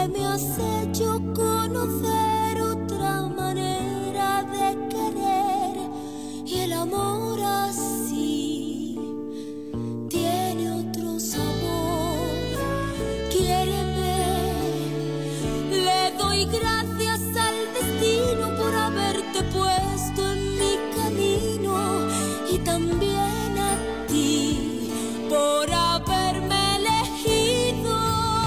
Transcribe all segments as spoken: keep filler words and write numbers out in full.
me has hecho conocer otra manera de querer, y el amor así tiene otro sabor. Quiéreme, le doy gracias al destino por haberte puesto en mi camino, y también a ti por haberme elegido.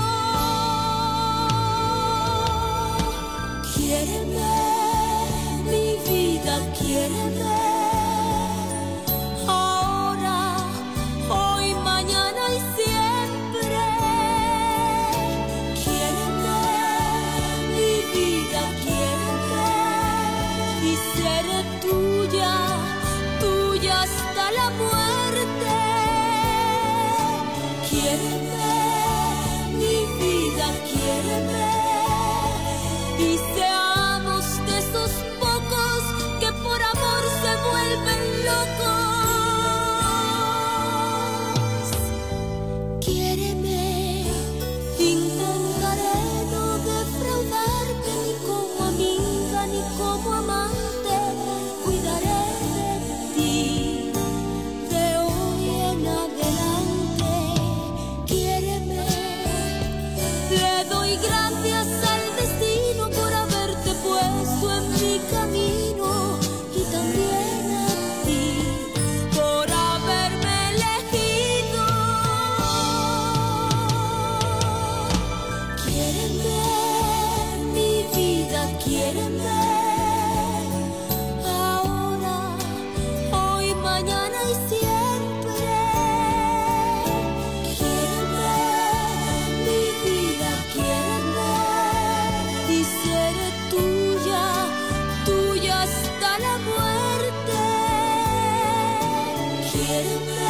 Quiéreme, mi vida, quiéreme, ahora, hoy, mañana y siempre. Quiéreme, mi vida, quiéreme, y seré tuya, tuya hasta la muerte. Quiéreme, mi vida, quiéreme, y seamos de esos pocos que por amor se vuelven locos. Quiéreme, intentaré no defraudarte ni como amiga ni como amante. Cuidaré de ti de hoy en adelante. Quiéreme, le doy gracias al destino por haberte puesto en mi camino, y también a ti por haberme elegido. Quiéreme, mi vida, quiéreme, ahora, hoy, mañana y siempre. Quiéreme, mi vida, quiéreme, y seré tuya, tuya hasta la muerte. Quiéreme,